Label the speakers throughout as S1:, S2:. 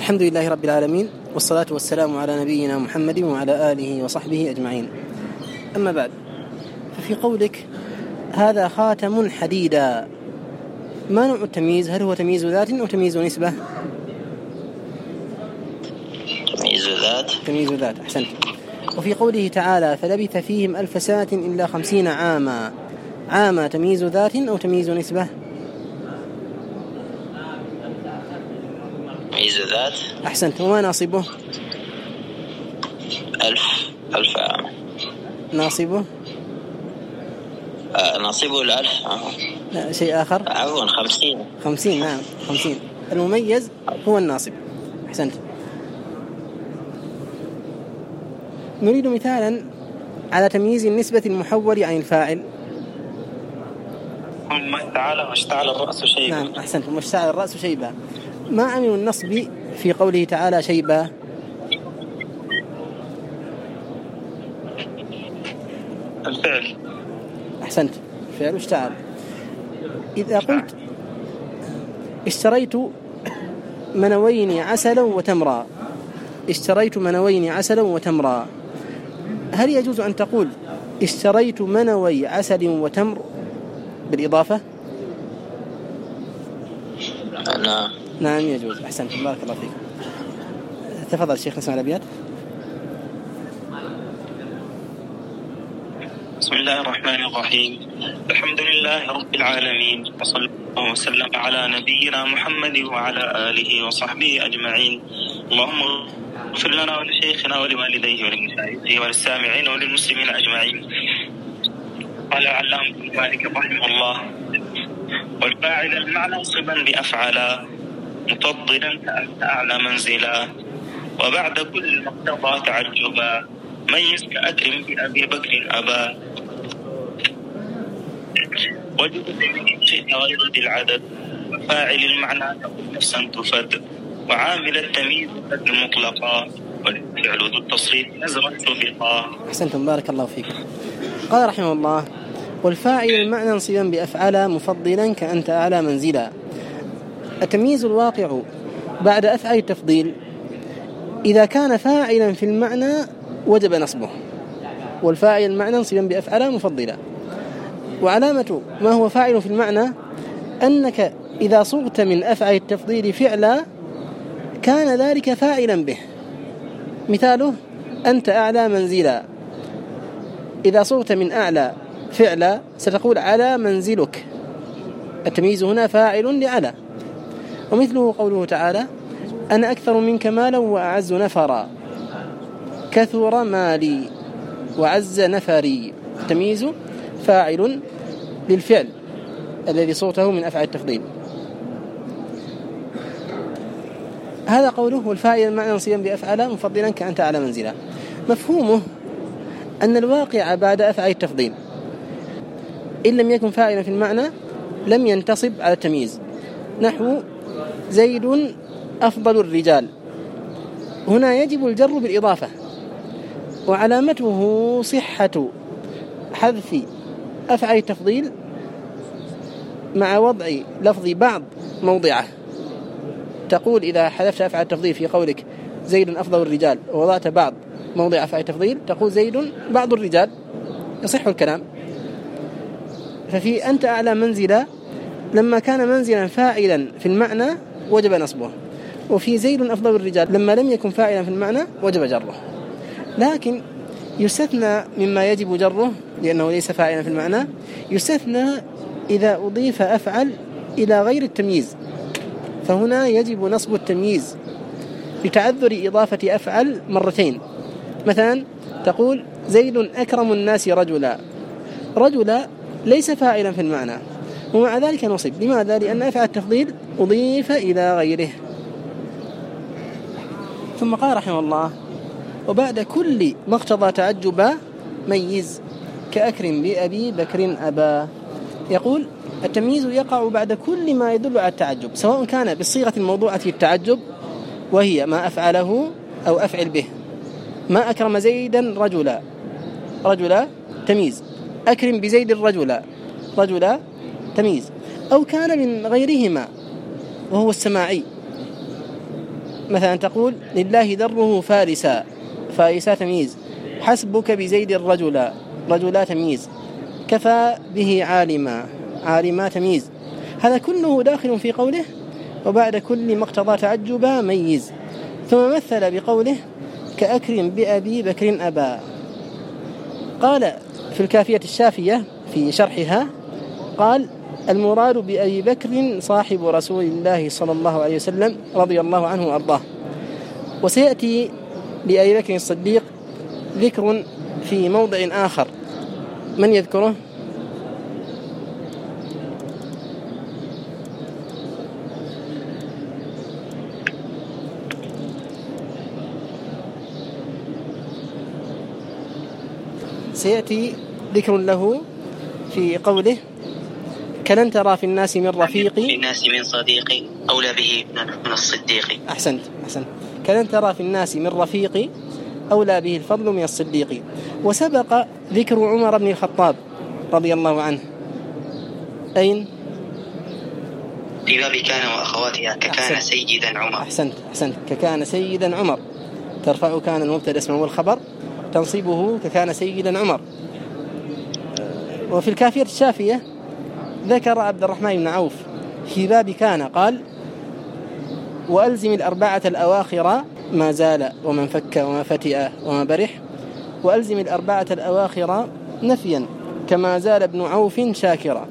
S1: الحمد لله رب العالمين، والصلاة والسلام على نبينا محمد وعلى آله وصحبه أجمعين. أما بعد، ففي قولك هذا خاتم حديدا، ما نوع التمييز؟ هل هو تمييز ذات أو تمييز نسبة؟ تمييز ذات. أحسنت. وفي قوله تعالى فلبث فيهم 1000 سنة إلا 50 عاما، عاما تمييز ذات أو تمييز نسبة؟
S2: تمييز ذات.
S1: أحسنت. وما ناصبه؟
S2: 1000 عام.
S1: ناصبه؟
S2: ناصبه 1000.
S1: لا، شيء آخر.
S2: عفوا
S1: 50. نعم 50. المميز هو الناصب. أحسنت. نريد مثالا على تمييز النسبة المحول عن الفاعل.
S2: تعالى واشتعل الرأس شيبا.
S1: نعم أحسنت. واشتعل الرأس شيبا. ما عمل النصب في قوله تعالى شيبا؟
S2: الفعل.
S1: أحسنت. فعل اشتعل. إذا قلت اشتريت منوين عسلا وتمرا، اشتريت منوين عسلا وتمرا، هل يجوز أن تقول اشتريت منوي عسل وتمر بالإضافة؟ نعم يجوز. أحسنت. بارك الله فيك. تفضل الشيخ، نسمع الأبيات.
S2: بسم الله الرحمن الرحيم. الحمد لله رب العالمين، وصلى الله وسلم على نبينا محمد وعلى آله وصحبه أجمعين. اللهم اغفر لنا ولشيخنا ولوالديه ولمشايخه وللسامعين وللمسلمين أجمعين. قال علام بن مالك رحمه الله: والفاعل المعنى منصبا بأفعلا، مفضلا كأنت أعلى منزلا، وبعد كل مقتضى تعجبا، ميز كأكرم بأبي بكر أبا، وجد من شئت غير ذي العدد، وفاعل المعنى تقول نفسا تفد، وعامل التمييز قد مطلقا، والفعل ذو التصريف نزرا سبقا.
S1: أحسنتم. بارك الله فيك. قال رحمه الله: والفاعل المعنى منصبا بأفعل مفضلا كأنت أعلى منزلا. التمييز الواقع بعد أفعل التفضيل إذا كان فاعلا في المعنى وجب نصبه، والفاعل المعنى منصبا بأفعل مفضلا. وعلامة ما هو فاعل في المعنى أنك إذا صغت من أفعل التفضيل فعلا كان ذلك فاعلا به. مثاله أنت أعلى منزلا، إذا صغت من أعلى فعلا ستقول على منزلك، التمييز هنا فاعل لعلى. ومثله قوله تعالى أنا أكثر منك مالا وأعز نفرا، كثر مالي وعز نفري، التمييز فاعل للفعل الذي صوته من أفعال التفضيل. هذا قوله والفاعل المعنى منصبا بأفعل مفضلا كأنت على منزلا. مفهومه أن الواقع بعد أفعال التفضيل إن لم يكن فاعلا في المعنى لم ينتصب على التمييز، نحو زيد أفضل الرجال، هنا يجب الجر بالإضافة، وعلامته صحة حذف أفعال التفضيل مع وضع لفظ بعض موضعه. تقول إذا حذفت أفعال التفضيل في قولك زيد أفضل الرجال ووضعت بعض موضع أفعال التفضيل تقول زيد بعض الرجال، يصح الكلام. ففي أنت أعلى منزلا لما كان منزلا فاعلا في المعنى وجب نصبه، وفي زيد أفضل الرجال لما لم يكن فاعلا في المعنى وجب جره. لكن يستثنى مما يجب جره لأنه ليس فاعلا في المعنى، يستثنى إذا أضيف أفعل إلى غير التمييز، فهنا يجب نصب التمييز لتعذر إضافة أفعل مرتين. مثلا تقول زيد أكرم الناس رجلا، رجلا ليس فاعلا في المعنى ومع ذلك نصب. لماذا؟ لأن أفعل التفضيل أضيف إلى غيره. ثم قال رحمه الله وبعد كل مقتضى تعجبا ميز كأكرم بأبي بكر أبا. يقول التمييز يقع بعد كل ما يدل على التعجب، سواء كان بالصيغة الموضوعة للتعجب وهي ما أفعله أو أفعل به. ما أكرم زيدا رجلا، رجلا تمييز، أكرم بزيد الرجلا، رجلا تمييز، أو كان من غيرهما وهو السماعي مثلا تقول لله دره فارسا، فارسا تمييز. حسبك بزيد الرجل، رجلا تمييز. كفى به عالما، عالما تمييز. هذا كله داخل في قوله وبعد كل ما اقتضى تعجبا ميز. ثم مثل بقوله كأكرم بأبي بكر أبا. قال في الكافية الشافية في شرحها قال المراد بأبي بكر صاحب رسول الله صلى الله عليه وسلم رضي الله عنه وأرضاه. وسيأتي لأبي بكر الصديق ذكر في موضع آخر، من يذكره؟ سيأتي ذكر له في قوله كلن ترى في الناس من رفيق،
S2: في الناس من صديق أولى به من الصديق.
S1: أحسنت. كلن ترى في الناس من رفيق أولى به الفضل من الصديق. وسبق ذكر عمر بن الخطاب رضي الله عنه أين؟
S2: في باب كان وأخواتها ككان سيدا عمر.
S1: أحسنت ككان سيدا عمر، ترفع كان المبتدأ اسمه والخبر، تنصيبه ككان سيدا عمر. وفي الكافية الشافية ذكر عبد الرحمن بن عوف في باب كان قال وألزم الأربعة الأواخر ما زال ومن فك وما فتئ وما برح، وألزم الأربعة الأواخر نفيا كما زال ابن عوف شاكرا.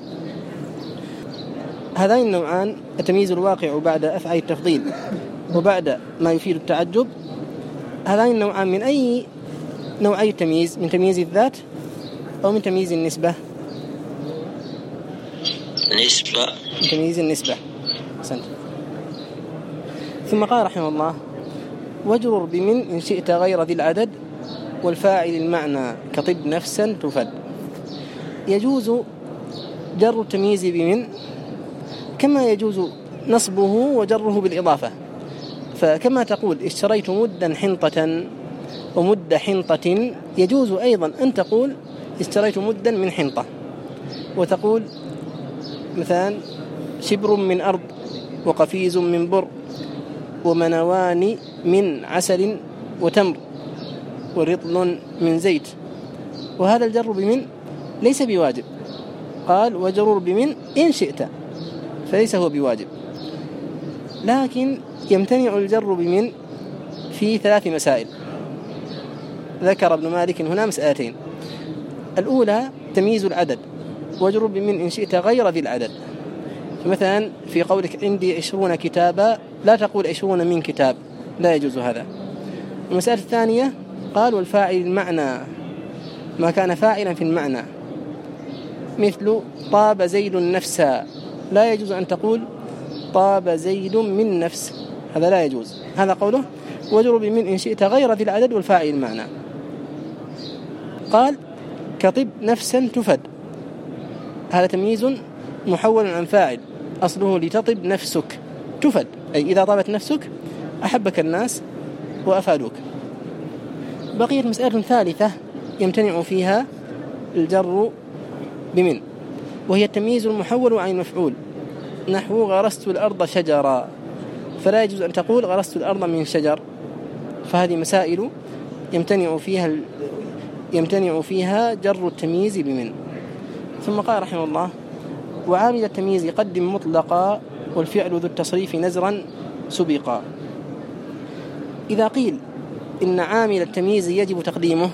S1: هذين النوعان التمييز الواقع بعد أفعال التفضيل وبعد ما يفيد التعجب، هذين النوعان من أي نوعي التمييز؟ من تمييز الذات أو من تمييز النسبة؟
S2: نسبة.
S1: من تمييز النسبة. أحسنت. ثم قال رحمه الله واجرر بمن إن شئت غير ذي العدد والفاعل المعنى كطب نفسا تفد. يجوز جر التمييز بمن كما يجوز نصبه وجره بالإضافة. فكما تقول اشتريت مدا حنطة ومد حنطة، يجوز أيضا أن تقول اشتريت مدا من حنطة، وتقول مثلا شبر من أرض وقفيز من بر ومنوان من عسل وتمر ورطل من زيت. وهذا الجر بمن ليس بواجب، قال وجرر بمن إن شئت، فليس هو بواجب، لكن يمتنع الجر بمن في 3 مسائل. ذكر ابن مالك هنا مسألتين. الأولى تمييز العدد، وجرر بمن إن شئت غير ذي العدد. فمثلا في قولك عندي 20 كتابا لا تقول 20 من كتاب، لا يجوز هذا. المسألة الثانية قال والفاعل المعنى ما كان فاعلا في المعنى، مثل طاب زيد نفسا، لا يجوز أن تقول طاب زيد من نفس، هذا لا يجوز. هذا قوله وجرر بمن إن شئت غير ذي العدد والفاعل المعنى. قال كطب نفسا تفد، هذا تمييز محول عن فاعل، أصله لتطب نفسك تفد، أي إذا طابت نفسك أحبك الناس وأفادوك. بقيت مسألة ثالثة يمتنع فيها الجر بمن، وهي التمييز المحول عن المفعول، نحو غرست الأرض شجرا، فلا يجوز أن تقول غرست الأرض من شجر. فهذه مسائل يمتنع فيها جر التمييز بمن. ثم قال رحمه الله وعامل التمييز قدم مطلقا والفعل ذو التصريف نزرا سبقا. إذا قيل إن عامل التمييز يجب تقديمه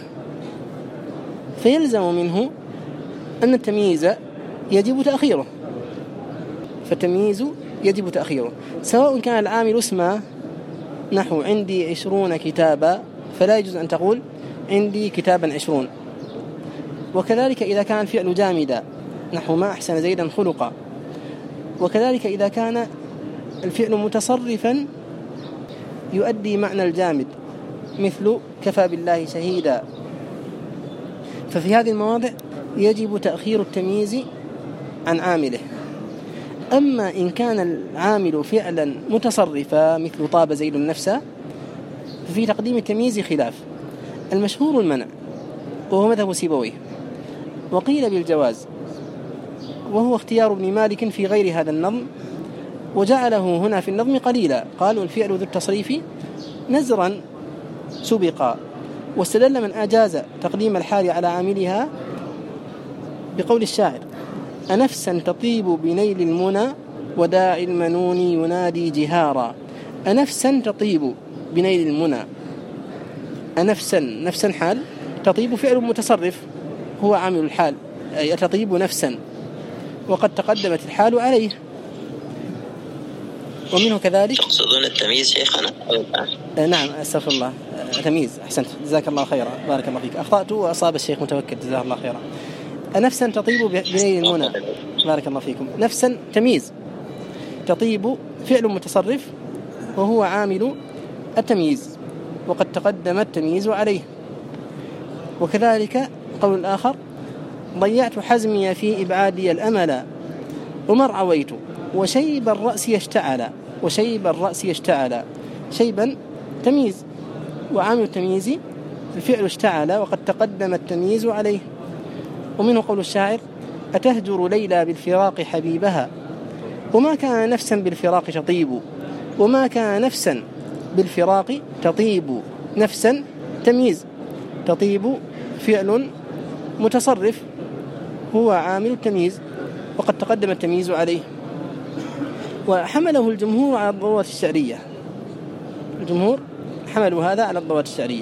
S1: فيلزم منه أن التمييز يجب تأخيره، فالتمييز يجب تأخيره سواء كان العامل اسمه، نحو عندي 20 كتابا، فلا يجوز أن تقول عندي كتابا 20. وكذلك إذا كان الفعل جامدا، نحو ما أحسن زيدا خلقا. وكذلك إذا كان الفعل متصرفا يؤدي معنى الجامد، مثل كفى بالله شهيدا. ففي هذه المواضع يجب تأخير التمييز عن عامله. أما إن كان العامل فعلا متصرفا مثل طاب زيد نفسه، ففي تقديم التمييز خلاف. المشهور المنع، وهو مذهب سيبويه، وقيل بالجواز، وهو اختيار ابن مالك في غير هذا النظم، وجعله هنا في النظم قليلا. قال والفعل ذو التصريف نزرا سبقا. واستدل من أجاز تقديم الحال على عاملها بقول الشاعر: أنفسا تطيب بنيل المنى وداعي المنون ينادي جهارا. أنفسا تطيب بنيل المنى، نفسا حال، تطيب فعل متصرف هو عامل الحال، أي تطيب نفسا، وقد تقدمت الحال عليه. ومنه كذلك.
S2: تقصدون التمييز شيخنا؟
S1: نعم أستغفر الله، تمييز. أحسنت، جزاك الله خيرا، بارك الله فيك. أخطأت وأصاب الشيخ متوكل، جزاه الله خيرا. نفسا تطيب بنيل المنى، بارك الله فيكم. نفسا تمييز، تطيب فعل متصرف وهو عامل التمييز، وقد تقدم التمييز عليه. وكذلك قول الآخر: ضيعت حزمي في إبعادي الأمل ومر عويت وشيب الرأس يشتعل. وشيب الرأس يشتعل، شيبا تمييز، وعامل التمييز الفعل اشتعل، وقد تقدم التمييز عليه. ومنه قول الشاعر: أتهجر ليلى بالفراق حبيبها وما كان نفسا بالفراق تطيب. وما كان نفسا بالفراق تطيب، نفسا تمييز، تطيب فعل متصرف هو عامل التمييز، وقد تقدم التمييز عليه. وحمله الجمهور على الضرورة الشعرية، الجمهور حملوا هذا على الضرورة الشعرية.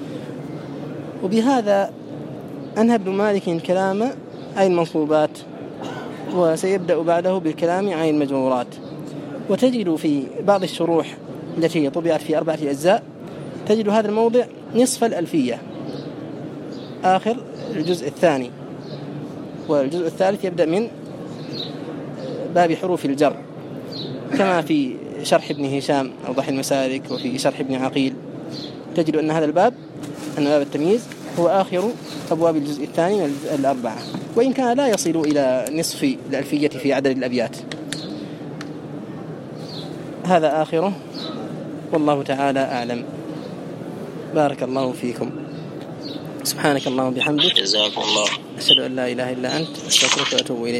S1: وبهذا أنهى ابن مالك كلام عن المنصوبات، وسيبدأ بعده بالكلام عن المجرورات. وتجد في بعض الشروح التي طبعت في 4 أجزاء تجد هذا الموضع نصف الألفية، آخر الجزء الثاني، والجزء الثالث يبدأ من باب حروف الجر، كما في شرح ابن هشام أوضح المسالك، وفي شرح ابن عقيل تجد أن هذا الباب، أن باب التمييز هو آخر أبواب الجزء الثاني من ال4، وإن كان لا يصل إلى نصف الألفية في عدد الأبيات. هذا آخره، والله تعالى أعلم. بارك الله فيكم. سبحانك اللهم وبحمدك،
S2: جزاكم الله.
S1: أشهد أن لا إله إلا أنت، أستغفرك وأتوب إليك.